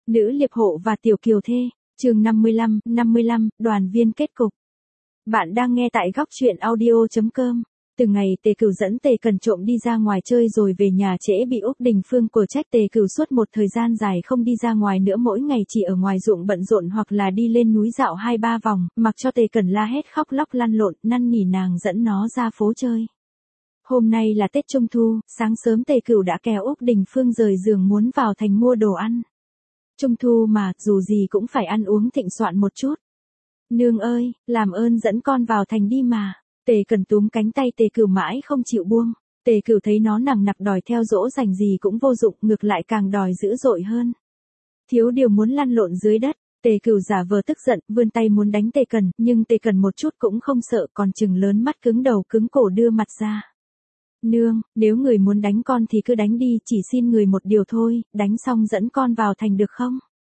Nữ liệp hộ và tiểu kiều thê, chương 55, đoàn viên kết cục. Bạn đang nghe tại góc truyện audio.com. Từ ngày Tề Cửu dẫn Tề Cần trộm đi ra ngoài chơi rồi về nhà trễ bị Úc Đình Phương của trách Tề Cửu suốt một thời gian dài không đi ra ngoài nữa, mỗi ngày chỉ ở ngoài ruộng bận rộn hoặc là đi lên núi dạo 2-3 vòng, mặc cho Tề Cần la hét khóc lóc lăn lộn, năn nỉ nàng dẫn nó ra phố chơi. Hôm nay là Tết Trung Thu, sáng sớm Tề Cửu đã kéo Úc Đình Phương rời giường muốn vào thành mua đồ ăn. Trung Thu mà, dù gì cũng phải ăn uống thịnh soạn một chút. Nương ơi, làm ơn dẫn con vào thành đi mà. Tề Cần túm cánh tay Tề Cửu mãi không chịu buông. Tề Cửu thấy nó nằng nặc đòi theo dỗ dành gì cũng vô dụng, ngược lại càng đòi dữ dội hơn. Thiếu điều muốn lăn lộn dưới đất. Tề Cửu giả vờ tức giận, vươn tay muốn đánh Tề Cần, nhưng Tề Cần một chút cũng không sợ, còn trừng lớn mắt cứng đầu cứng cổ đưa mặt ra. Nương, nếu người muốn đánh con thì cứ đánh đi, chỉ xin người một điều thôi, đánh xong dẫn con vào thành được không?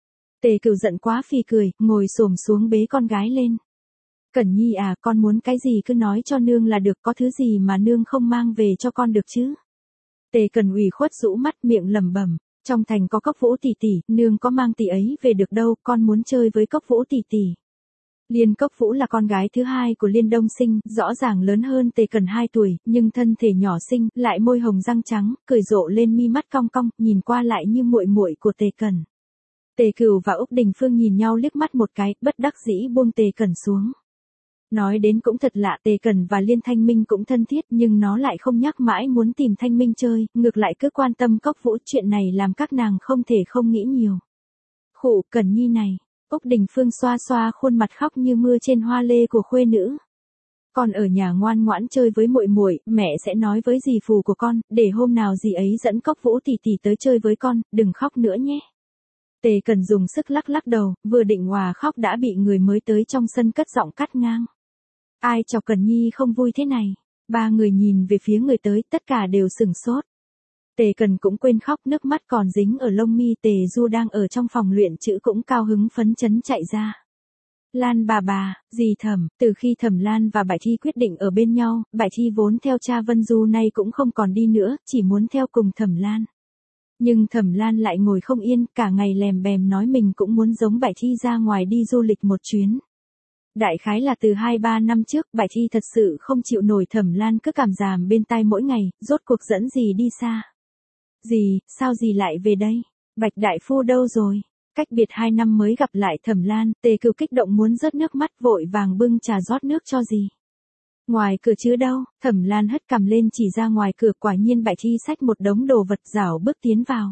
Tề Cửu giận quá phì cười, ngồi xổm xuống bế con gái lên. Cẩn Nhi à, con muốn cái gì cứ nói cho nương là được, có thứ gì mà nương không mang về cho con được chứ? Tề Cần ủy khuất rũ mắt miệng lẩm bẩm, trong thành có Cốc Vũ tỷ tỷ, nương có mang tỷ ấy về được đâu, con muốn chơi với Cốc Vũ tỷ tỷ. Liên Cốc Vũ là con gái thứ hai của Liên Đông Sinh, rõ ràng lớn hơn Tề Cần 2 tuổi, nhưng thân thể nhỏ xinh, lại môi hồng răng trắng, cười rộ lên mi mắt cong cong, nhìn qua lại như muội muội của Tề Cần. Tề Cửu và Úc Đình Phương nhìn nhau liếc mắt một cái, bất đắc dĩ buông Tề Cần xuống. Nói đến cũng thật lạ, Tề Cần và Liên Thanh Minh cũng thân thiết, nhưng nó lại không nhắc mãi muốn tìm Thanh Minh chơi, ngược lại cứ quan tâm Cốc Vũ, chuyện này làm các nàng không thể không nghĩ nhiều. Khụ, Cần Nhi này. Úc Đình Phương xoa xoa khuôn mặt khóc như mưa trên hoa lê của khuê nữ. Con ở nhà ngoan ngoãn chơi với muội muội, mẹ sẽ nói với dì phù của con, để hôm nào dì ấy dẫn Cốc Vũ tỷ tỷ tới chơi với con, đừng khóc nữa nhé. Tề Cần dùng sức lắc lắc đầu, vừa định hòa khóc đã bị người mới tới trong sân cất giọng cắt ngang. Ai chọc Cần Nhi không vui thế này? Ba người nhìn về phía người tới, tất cả đều sửng sốt. Tề Cần cũng quên khóc, nước mắt còn dính ở lông mi. Tề Du đang ở trong phòng luyện chữ cũng cao hứng phấn chấn chạy ra. Lan bà, dì Thẩm, từ khi Thẩm Lan và Bạch Thi quyết định ở bên nhau, Bạch Thi vốn theo cha Vân Du nay cũng không còn đi nữa, chỉ muốn theo cùng Thẩm Lan. Nhưng Thẩm Lan lại ngồi không yên, cả ngày lèm bèm nói mình cũng muốn giống Bạch Thi ra ngoài đi du lịch một chuyến. Đại khái là từ 2-3 năm trước, Bạch Thi thật sự không chịu nổi Thẩm Lan cứ cảm giảm bên tai mỗi ngày, rốt cuộc dẫn dì đi xa. Dì, sao dì lại về đây? Bạch đại phu đâu rồi? Cách biệt 2 năm mới gặp lại Thẩm Lan, Tề Cửu kích động muốn rớt nước mắt, vội vàng bưng trà rót nước cho dì. Ngoài cửa chứ đâu? Thẩm Lan hất cằm lên chỉ ra ngoài cửa, quả nhiên Bạch Thi xách một đống đồ vật rảo bước tiến vào.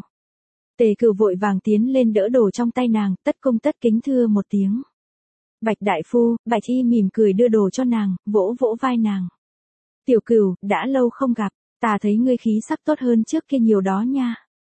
Tề Cửu vội vàng tiến lên đỡ đồ trong tay nàng, tất cung tất kính thưa một tiếng. Bạch đại phu. Bạch Thi mỉm cười đưa đồ cho nàng, vỗ vỗ vai nàng. Tiểu Cửu, đã lâu không gặp, ta thấy ngươi khí sắc tốt hơn trước kia nhiều đó nha.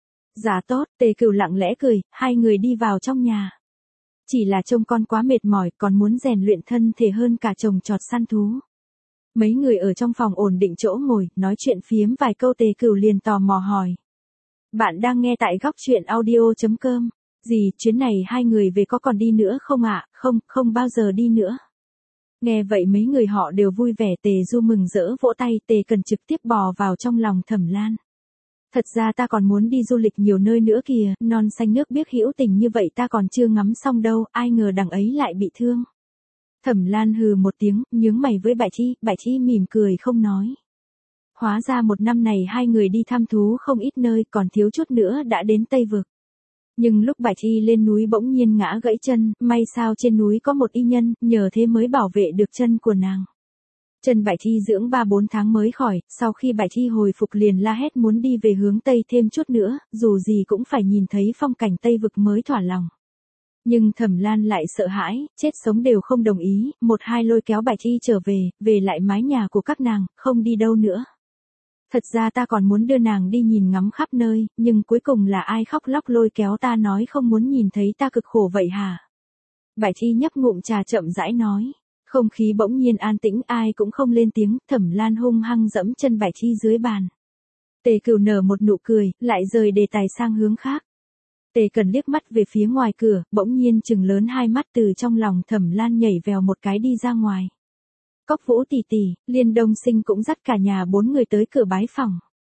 Dạ tốt. Tề Cửu lặng lẽ cười, hai người đi vào trong nhà. Chỉ là trông con quá mệt mỏi, còn muốn rèn luyện thân thể hơn cả trồng trọt săn thú. Mấy người ở trong phòng ổn định chỗ ngồi, nói chuyện phiếm vài câu. Tề Cửu liền tò mò hỏi. Bạn đang nghe tại góc truyện audio.com. Dì, chuyến này hai người về có còn đi nữa không ạ? Không bao giờ đi nữa. Nghe vậy mấy người họ đều vui vẻ. Tề Du mừng rỡ vỗ tay. Tề Cần trực tiếp bò vào trong lòng Thẩm Lan. Thật ra ta còn muốn đi du lịch nhiều nơi nữa kìa, non xanh nước biếc hữu tình như vậy ta còn chưa ngắm xong đâu, ai ngờ đằng ấy lại bị thương. Thẩm Lan hừ một tiếng, nhướng mày với Bạch Thi. Bạch Thi mỉm cười không nói. Hóa ra một năm này hai người đi thăm thú không ít nơi, còn thiếu chút nữa đã đến Tây Vực. Nhưng lúc Bạch Thi lên núi bỗng nhiên ngã gãy chân, may sao trên núi có một y nhân, nhờ thế mới bảo vệ được chân của nàng. Chân Bạch Thi dưỡng 3-4 tháng mới khỏi, sau khi Bạch Thi hồi phục liền la hét muốn đi về hướng Tây thêm chút nữa, dù gì cũng phải nhìn thấy phong cảnh Tây Vực mới thỏa lòng. Nhưng Thẩm Lan lại sợ hãi, chết sống đều không đồng ý, một hai lôi kéo Bạch Thi trở về lại mái nhà của các nàng, không đi đâu nữa. Thật ra ta còn muốn đưa nàng đi nhìn ngắm khắp nơi, nhưng cuối cùng là ai khóc lóc lôi kéo ta nói không muốn nhìn thấy ta cực khổ vậy hả? Bạch Thi nhấp ngụm trà chậm rãi nói. Không khí bỗng nhiên an tĩnh, ai cũng không lên tiếng. Thẩm Lan hung hăng dẫm chân Bạch Thi dưới bàn. Tề Cửu nở một nụ cười, lại rời đề tài sang hướng khác. Tề Cần liếc mắt về phía ngoài cửa, bỗng nhiên trừng lớn hai mắt, từ trong lòng Thẩm Lan nhảy vèo một cái đi ra ngoài. Cốc Vũ tỷ tỷ, Liên Đông Sinh cũng dắt cả nhà 4 người tới cửa bái phỏng.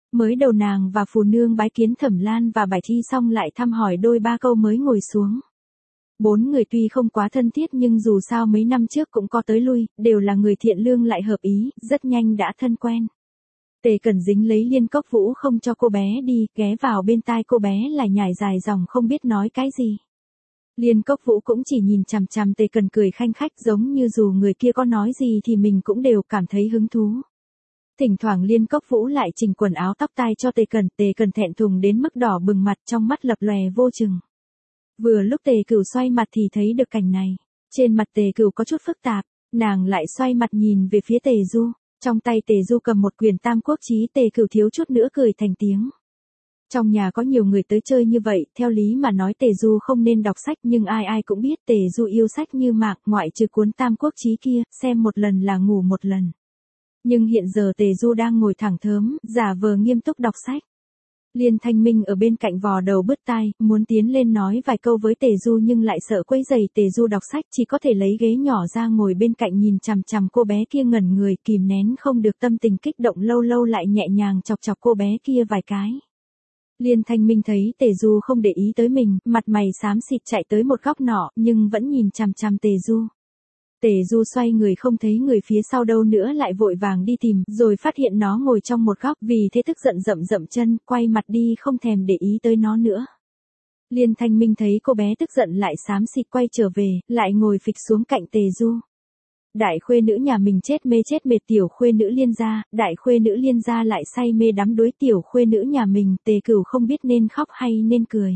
Mới đầu nàng và Phù Nương bái kiến Thẩm Lan và bài thi xong lại thăm hỏi đôi ba câu mới ngồi xuống. Bốn người tuy không quá thân thiết nhưng dù sao mấy năm trước cũng có tới lui, đều là người thiện lương lại hợp ý, rất nhanh đã thân quen. Tề Cẩn dính lấy Liên Cốc Vũ không cho cô bé đi, ghé vào bên tai cô bé là nhải dài dòng không biết nói cái gì. Liên Cốc Vũ cũng chỉ nhìn chằm chằm Tề Cẩn cười khanh khách giống như dù người kia có nói gì thì mình cũng đều cảm thấy hứng thú. Thỉnh thoảng Liên Cốc Vũ lại chỉnh quần áo tóc tai cho Tề Cẩn thẹn thùng đến mức đỏ bừng mặt trong mắt lập lòe vô chừng. Vừa lúc Tề Cửu xoay mặt thì thấy được cảnh này. Trên mặt Tề Cửu có chút phức tạp, nàng lại xoay mặt nhìn về phía Tề Du. Trong tay Tề Du cầm một quyển Tam Quốc Chí, Tề Cửu thiếu chút nữa cười thành tiếng. Trong nhà có nhiều người tới chơi như vậy, theo lý mà nói Tề Du không nên đọc sách nhưng ai ai cũng biết Tề Du yêu sách như mạng, ngoại trừ cuốn Tam Quốc Chí kia, xem một lần là ngủ một lần. Nhưng hiện giờ Tề Du đang ngồi thẳng thớm, giả vờ nghiêm túc đọc sách. Liên Thanh Minh ở bên cạnh vò đầu bứt tai, muốn tiến lên nói vài câu với Tề Du nhưng lại sợ quấy rầy Tề Du đọc sách, chỉ có thể lấy ghế nhỏ ra ngồi bên cạnh nhìn chằm chằm cô bé kia ngẩn người, kìm nén không được tâm tình kích động, lâu lâu lại nhẹ nhàng chọc chọc cô bé kia vài cái. Liên Thanh Minh thấy Tề Du không để ý tới mình, mặt mày xám xịt chạy tới một góc nọ, nhưng vẫn nhìn chằm chằm Tề Du. Tề Du xoay người không thấy người phía sau đâu nữa lại vội vàng đi tìm, rồi phát hiện nó ngồi trong một góc, vì thế tức giận dậm chân, quay mặt đi không thèm để ý tới nó nữa. Liên Thanh Minh thấy cô bé tức giận lại xám xịt quay trở về, lại ngồi phịch xuống cạnh Tề Du. Đại khuê nữ nhà mình chết mệt tiểu khuê nữ Liên gia, đại khuê nữ Liên gia lại say mê đắm đuối tiểu khuê nữ nhà mình, Tề Cửu không biết nên khóc hay nên cười.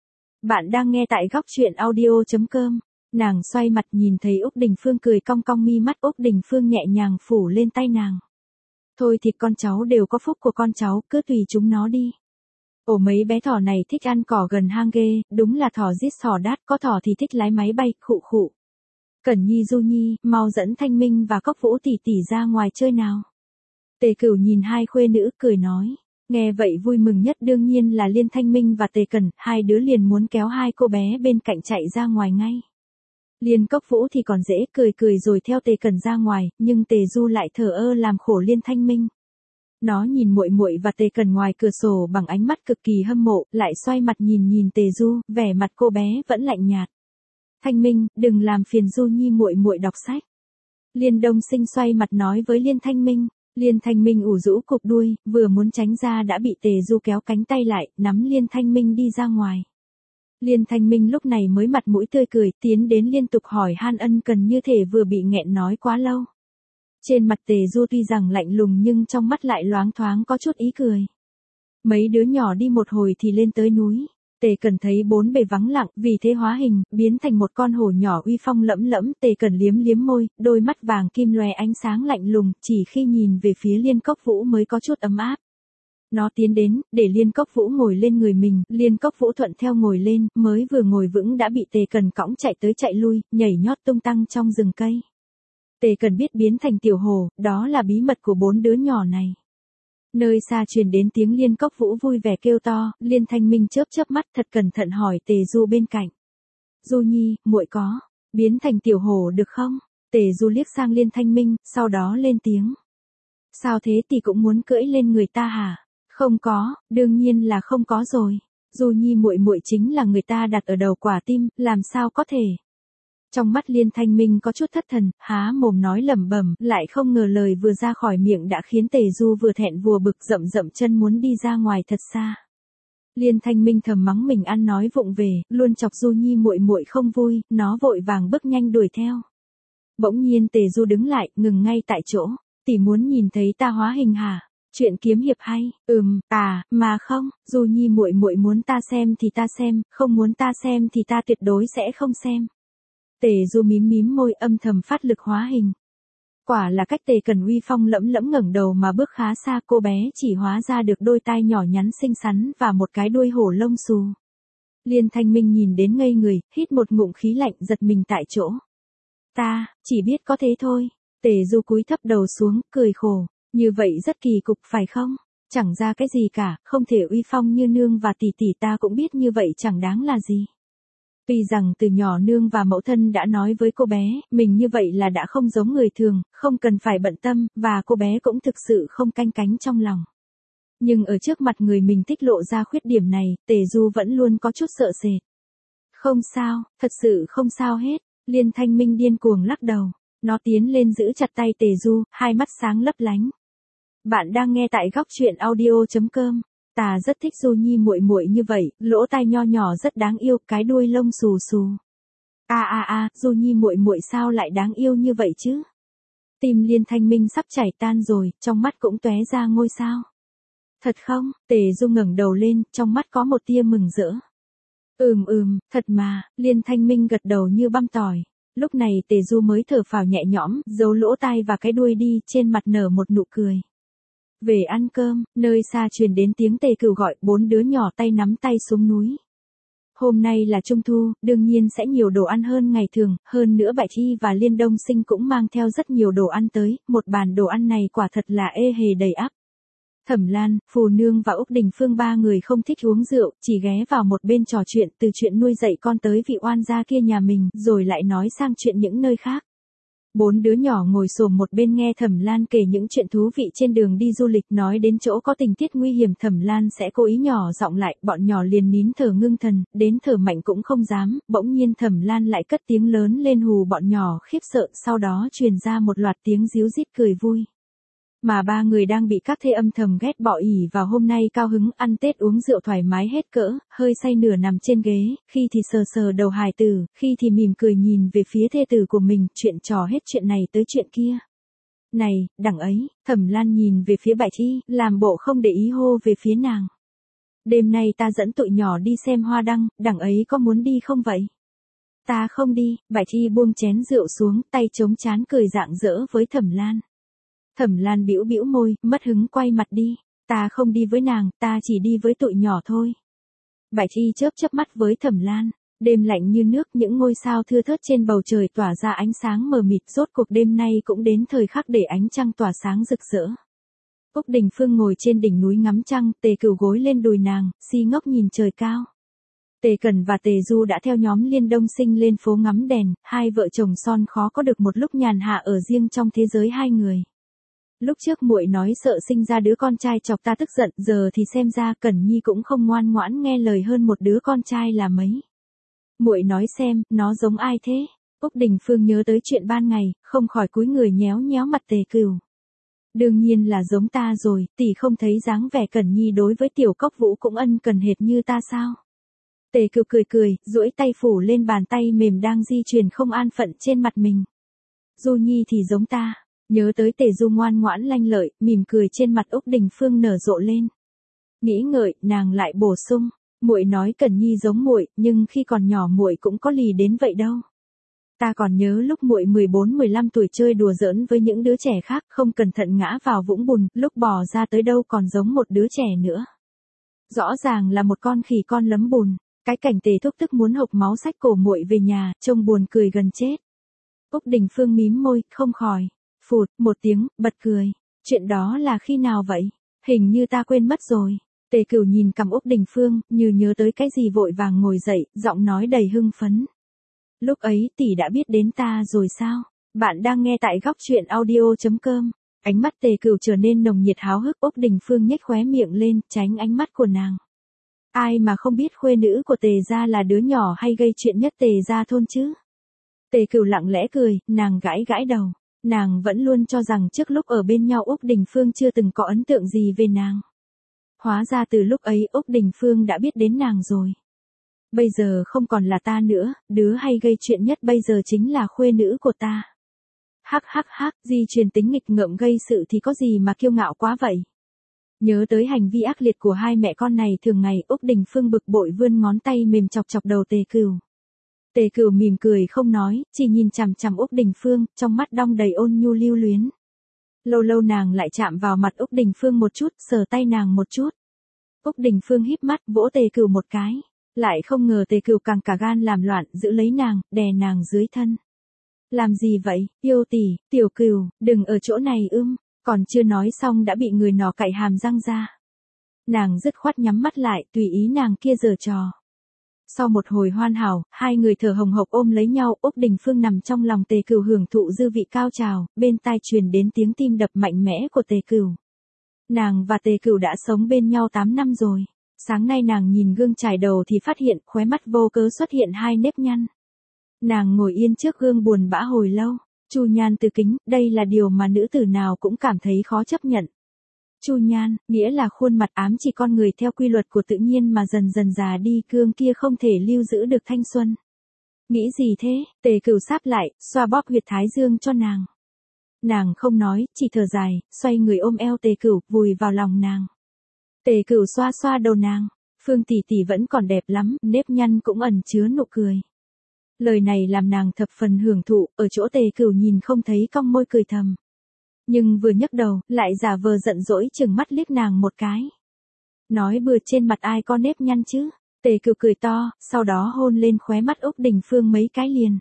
Bạn đang nghe tại góc truyện audio.com. Nàng xoay mặt nhìn thấy Úc Đình Phương cười cong cong mi mắt, Úc Đình Phương nhẹ nhàng phủ lên tay nàng. Thôi thì con cháu đều có phúc của con cháu, cứ tùy chúng nó đi. Ổ mấy bé thỏ này thích ăn cỏ gần hang ghê, đúng là thỏ giết sỏ đát, có thỏ thì thích lái máy bay, khụ khụ. Cẩn Nhi Du Nhi, mau dẫn Thanh Minh và Cốc Vũ tỷ tỷ ra ngoài chơi nào. Tề Cửu nhìn hai khuê nữ cười nói. Nghe vậy vui mừng nhất đương nhiên là Liên Thanh Minh và Tề Cẩn, hai đứa liền muốn kéo hai cô bé bên cạnh chạy ra ngoài ngay. Liên Cốc Vũ thì còn dễ cười rồi theo Tề Cẩn ra ngoài, nhưng Tề Du lại thờ ơ làm khổ Liên Thanh Minh. Nó nhìn muội muội và Tề Cẩn ngoài cửa sổ bằng ánh mắt cực kỳ hâm mộ, lại xoay mặt nhìn Tề Du, vẻ mặt cô bé vẫn lạnh nhạt. Thanh Minh, đừng làm phiền Du Nhi muội muội đọc sách. Liên Đông Sinh xoay mặt nói với Liên Thanh Minh. Liên Thanh Minh ủ rũ cục đuôi, vừa muốn tránh ra đã bị Tề Du kéo cánh tay lại, nắm Liên Thanh Minh đi ra ngoài. Liên Thanh Minh lúc này mới mặt mũi tươi cười, tiến đến liên tục hỏi han ân cần như thể vừa bị nghẹn nói quá lâu. Trên mặt Tề Du tuy rằng lạnh lùng nhưng trong mắt lại loáng thoáng có chút ý cười. Mấy đứa nhỏ đi một hồi thì lên tới núi. Tề Cẩn thấy bốn bề vắng lặng, vì thế hóa hình, biến thành một con hổ nhỏ uy phong lẫm lẫm. Tề Cẩn liếm môi, đôi mắt vàng kim lóe ánh sáng lạnh lùng, chỉ khi nhìn về phía Liên Cốc Vũ mới có chút ấm áp. Nó tiến đến, để Liên Cốc Vũ ngồi lên người mình, Liên Cốc Vũ thuận theo ngồi lên, mới vừa ngồi vững đã bị Tề Cẩn cõng chạy tới chạy lui, nhảy nhót tung tăng trong rừng cây. Tề Cẩn biết biến thành tiểu hổ, đó là bí mật của bốn đứa nhỏ này. Nơi xa truyền đến tiếng Liên Cốc Vũ vui vẻ kêu to, Liên Thanh Minh chớp mắt thật cẩn thận hỏi Tề Du bên cạnh. Du Nhi, muội có biến thành tiểu hổ được không? Tề Du liếc sang Liên Thanh Minh, sau đó lên tiếng. Sao thế tỷ cũng muốn cưỡi lên người ta hả? Không có, đương nhiên là không có rồi. Du Nhi muội muội chính là người ta đặt ở đầu quả tim, làm sao có thể? Trong mắt Liên Thanh Minh có chút thất thần, há mồm nói lẩm bẩm, lại không ngờ lời vừa ra khỏi miệng đã khiến Tề Du vừa thẹn vừa bực, dậm chân muốn đi ra ngoài thật xa. Liên Thanh Minh thầm mắng mình ăn nói vụng về, luôn chọc Du Nhi muội muội không vui, nó vội vàng bước nhanh đuổi theo. Bỗng nhiên Tề Du đứng lại, ngừng ngay tại chỗ. Tỷ muốn nhìn thấy ta hóa hình hả? Chuyện kiếm hiệp hay? Mà không, Du Nhi muội muội muốn ta xem thì ta xem, không muốn ta xem thì ta tuyệt đối sẽ không xem. Tề Du mím môi âm thầm phát lực hóa hình. Quả là cách Tề Cẩn uy phong lẫm lẫm ngẩng đầu mà bước khá xa, cô bé chỉ hóa ra được đôi tai nhỏ nhắn xinh xắn và một cái đuôi hổ lông xù. Liên Thanh Minh nhìn đến ngây người, hít một ngụm khí lạnh giật mình tại chỗ. Ta, chỉ biết có thế thôi. Tề Du cúi thấp đầu xuống, cười khổ. Như vậy rất kỳ cục phải không? Chẳng ra cái gì cả, không thể uy phong như nương và tỷ tỷ ta cũng biết như vậy chẳng đáng là gì. Vì rằng từ nhỏ nương và mẫu thân đã nói với cô bé, mình như vậy là đã không giống người thường, không cần phải bận tâm, và cô bé cũng thực sự không canh cánh trong lòng. Nhưng ở trước mặt người mình thích lộ ra khuyết điểm này, Tề Du vẫn luôn có chút sợ sệt. Không sao, thật sự không sao hết. Liên Thanh Minh điên cuồng lắc đầu. Nó tiến lên giữ chặt tay Tề Du, hai mắt sáng lấp lánh. Bạn đang nghe tại góc truyện audio.com. Ta rất thích Du Nhi muội muội như vậy, lỗ tai nho nhỏ rất đáng yêu, cái đuôi lông xù xù. Du Nhi muội muội sao lại đáng yêu như vậy chứ? Tim Liên Thanh Minh sắp chảy tan rồi, trong mắt cũng tóe ra ngôi sao. Thật không? Tề Du ngẩng đầu lên, trong mắt có một tia mừng rỡ. Thật mà, Liên Thanh Minh gật đầu như băm tỏi. Lúc này Tề Du mới thở phào nhẹ nhõm, giấu lỗ tai và cái đuôi đi, trên mặt nở một nụ cười. Về ăn cơm, nơi xa truyền đến tiếng Tề Cửu gọi, 4 đứa nhỏ tay nắm tay xuống núi. Hôm nay là Trung Thu, đương nhiên sẽ nhiều đồ ăn hơn ngày thường, hơn nữa Bạch Thi và Liên Đông Sinh cũng mang theo rất nhiều đồ ăn tới, một bàn đồ ăn này quả thật là ê hề đầy ắp. Thẩm Lan, Phù Nương và Úc Đình Phương ba người không thích uống rượu, chỉ ghé vào một bên trò chuyện từ chuyện nuôi dạy con tới vị oan gia kia nhà mình, rồi lại nói sang chuyện những nơi khác. 4 đứa nhỏ ngồi xổm một bên nghe Thẩm Lan kể những chuyện thú vị trên đường đi du lịch, nói đến chỗ có tình tiết nguy hiểm Thẩm Lan sẽ cố ý nhỏ giọng lại, bọn nhỏ liền nín thở ngưng thần, đến thở mạnh cũng không dám, bỗng nhiên Thẩm Lan lại cất tiếng lớn lên hù bọn nhỏ khiếp sợ, sau đó truyền ra một loạt tiếng ríu rít cười vui. Mà ba người đang bị các thê âm thầm ghét bỏ ỉ vào hôm nay cao hứng ăn Tết uống rượu thoải mái hết cỡ, hơi say nửa nằm trên ghế, khi thì sờ sờ đầu hài tử, khi thì mỉm cười nhìn về phía thê tử của mình, chuyện trò hết chuyện này tới chuyện kia. Này, đằng ấy, Thẩm Lan nhìn về phía Bạch Thi, làm bộ không để ý hô về phía nàng. Đêm nay ta dẫn tụi nhỏ đi xem hoa đăng, đằng ấy có muốn đi không vậy? Ta không đi, Bạch Thi buông chén rượu xuống, tay chống trán cười rạng rỡ với Thẩm Lan. Thẩm Lan bĩu bĩu môi, mất hứng quay mặt đi. Ta không đi với nàng, ta chỉ đi với tụi nhỏ thôi. Bạch Thi chớp mắt với Thẩm Lan. Đêm lạnh như nước, những ngôi sao thưa thớt trên bầu trời tỏa ra ánh sáng mờ mịt, rốt cuộc đêm nay cũng đến thời khắc để ánh trăng tỏa sáng rực rỡ. Úc Đình Phương ngồi trên đỉnh núi ngắm trăng, Tề Cửu gối lên đùi nàng, si ngốc nhìn trời cao. Tề Cẩn và Tề Du đã theo nhóm Liên Đông Sinh lên phố ngắm đèn, hai vợ chồng son khó có được một lúc nhàn hạ ở riêng trong thế giới hai người. Lúc trước muội nói sợ sinh ra đứa con trai chọc ta tức giận, giờ thì xem ra Cẩn Nhi cũng không ngoan ngoãn nghe lời hơn một đứa con trai là mấy. Muội nói xem, nó giống ai thế? Úc Đình Phương nhớ tới chuyện ban ngày, không khỏi cúi người nhéo nhéo mặt Tề Cửu. Đương nhiên là giống ta rồi, tỷ không thấy dáng vẻ Cẩn Nhi đối với Tiểu Cốc Vũ cũng ân cần hệt như ta sao? Tề Cửu cười, duỗi tay phủ lên bàn tay mềm đang di chuyển không an phận trên mặt mình. Du Nhi thì giống ta. Nhớ tới Tề Du ngoan ngoãn lanh lợi, mỉm cười trên mặt Úc Đình Phương nở rộ lên. Nghĩ ngợi, nàng lại bổ sung, muội nói Cẩn Nhi giống muội, nhưng khi còn nhỏ muội cũng có lì đến vậy đâu. Ta còn nhớ lúc muội 14-15 tuổi chơi đùa giỡn với những đứa trẻ khác, không cẩn thận ngã vào vũng bùn, lúc bò ra tới đâu còn giống một đứa trẻ nữa. Rõ ràng là một con khỉ con lấm bùn. Cái cảnh Tề Thúc tức muốn hộc máu xách cổ muội về nhà, trông buồn cười gần chết. Úc Đình Phương mím môi, không khỏi. Phụt, một tiếng, bật cười. Chuyện đó là khi nào vậy? Hình như ta quên mất rồi. Tề Cửu nhìn cằm Úc Đình Phương, như nhớ tới cái gì vội vàng ngồi dậy, giọng nói đầy hưng phấn. Lúc ấy tỷ đã biết đến ta rồi sao? Bạn đang nghe tại góc truyện audio.com. Ánh mắt Tề Cửu trở nên nồng nhiệt háo hức, Úc Đình Phương nhếch khóe miệng lên, tránh ánh mắt của nàng. Ai mà không biết khuê nữ của Tề gia là đứa nhỏ hay gây chuyện nhất Tề gia thôn chứ? Tề Cửu lặng lẽ cười, nàng gãi gãi đầu. Nàng vẫn luôn cho rằng trước lúc ở bên nhau Úc Đình Phương chưa từng có ấn tượng gì về nàng. Hóa ra từ lúc ấy Úc Đình Phương đã biết đến nàng rồi. Bây giờ không còn là ta nữa, đứa hay gây chuyện nhất bây giờ chính là khuê nữ của ta. Hắc, di truyền tính nghịch ngợm gây sự thì có gì mà kiêu ngạo quá vậy. Nhớ tới hành vi ác liệt của hai mẹ con này thường ngày, Úc Đình Phương bực bội vươn ngón tay mềm chọc chọc đầu Tề Cửu. Tề Cửu mỉm cười không nói, chỉ nhìn chằm chằm Úc Đình Phương, trong mắt đong đầy ôn nhu lưu luyến. Lâu lâu nàng lại chạm vào mặt Úc Đình Phương một chút, sờ tay nàng một chút. Úc Đình Phương híp mắt, vỗ Tề Cửu một cái. Lại không ngờ Tề Cửu càng cả gan làm loạn, giữ lấy nàng, đè nàng dưới thân. Làm gì vậy, yêu tỷ, Tiểu Cửu, đừng ở chỗ này còn chưa nói xong đã bị người nọ cạy hàm răng ra. Nàng dứt khoát nhắm mắt lại, tùy ý nàng kia giở trò. Sau một hồi hoàn hảo, hai người thở hồng hộc ôm lấy nhau, Úc Đình Phương nằm trong lòng Tề Cửu hưởng thụ dư vị cao trào, bên tai truyền đến tiếng tim đập mạnh mẽ của Tề Cửu. Nàng và Tề Cửu đã sống bên nhau 8 năm rồi. Sáng nay nàng nhìn gương chải đầu thì phát hiện khóe mắt vô cớ xuất hiện 2 nếp nhăn. Nàng ngồi yên trước gương buồn bã hồi lâu. Chu nhan từ kính, đây là điều mà nữ tử nào cũng cảm thấy khó chấp nhận. Chu nhan, nghĩa là khuôn mặt ám chỉ con người theo quy luật của tự nhiên mà dần dần già đi, gương kia không thể lưu giữ được thanh xuân. Nghĩ gì thế? Tề Cửu sáp lại, xoa bóp huyệt thái dương cho nàng. Nàng không nói, chỉ thở dài, xoay người ôm eo Tề Cửu, vùi vào lòng nàng. Tề Cửu xoa xoa đầu nàng, Phương tỷ tỷ vẫn còn đẹp lắm, nếp nhăn cũng ẩn chứa nụ cười. Lời này làm nàng thập phần hưởng thụ, ở chỗ Tề Cửu nhìn không thấy cong môi cười thầm. Nhưng vừa nhấc đầu, lại giả vờ giận dỗi chừng mắt liếc nàng một cái. Nói bừa, trên mặt ai có nếp nhăn chứ? Tề Cửu cười to, sau đó hôn lên khóe mắt Úc Đình Phương mấy cái liền.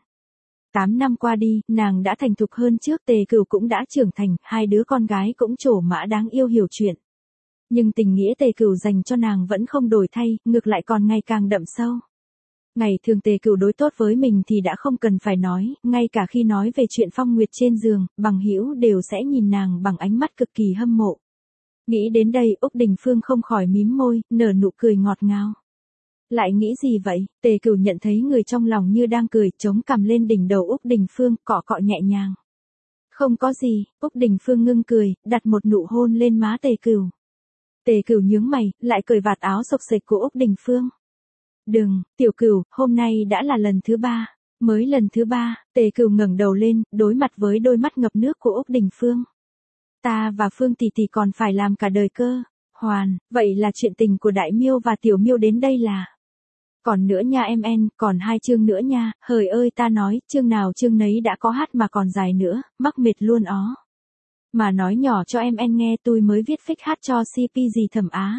8 năm qua đi, nàng đã thành thục hơn trước, Tề Cửu cũng đã trưởng thành, 2 đứa con gái cũng trổ mã đáng yêu hiểu chuyện. Nhưng tình nghĩa Tề Cửu dành cho nàng vẫn không đổi thay, ngược lại còn ngày càng đậm sâu. Ngày thường Tề Cửu đối tốt với mình thì đã không cần phải nói, ngay cả khi nói về chuyện phong nguyệt trên giường, bằng hữu đều sẽ nhìn nàng bằng ánh mắt cực kỳ hâm mộ. Nghĩ đến đây, Úc Đình Phương không khỏi mím môi, nở nụ cười ngọt ngào. Lại nghĩ gì vậy? Tề Cửu nhận thấy người trong lòng như đang cười, chống cằm lên đỉnh đầu Úc Đình Phương, cọ cọ nhẹ nhàng. Không có gì, Úc Đình Phương ngưng cười, đặt một nụ hôn lên má Tề Cửu. Tề Cửu nhướng mày, lại cởi vạt áo xộc xệch của Úc Đình Phương. Đừng, Tiểu Cửu, hôm nay đã là lần thứ 3. Mới lần thứ 3, Tề Cửu ngẩng đầu lên, đối mặt với đôi mắt ngập nước của Úc Đình Phương. Ta và Phương tỷ tỷ còn phải làm cả đời cơ. Hoàn, vậy là chuyện tình của Đại Miêu và Tiểu Miêu đến đây là. Còn nữa nha em en, còn 2 chương nữa nha, hời ơi ta nói, chương nào chương nấy đã có hát mà còn dài nữa, mắc mệt luôn ó. Mà nói nhỏ cho em en nghe, tôi mới viết fake hát cho CP gì Thẩm Á.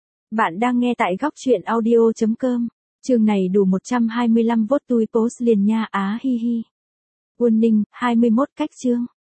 Bạn đang nghe tại góc truyện audio.com. Chương này đủ 125 vote, tôi post liền nha, á hi hi. Quân Ninh, 21 cách chương.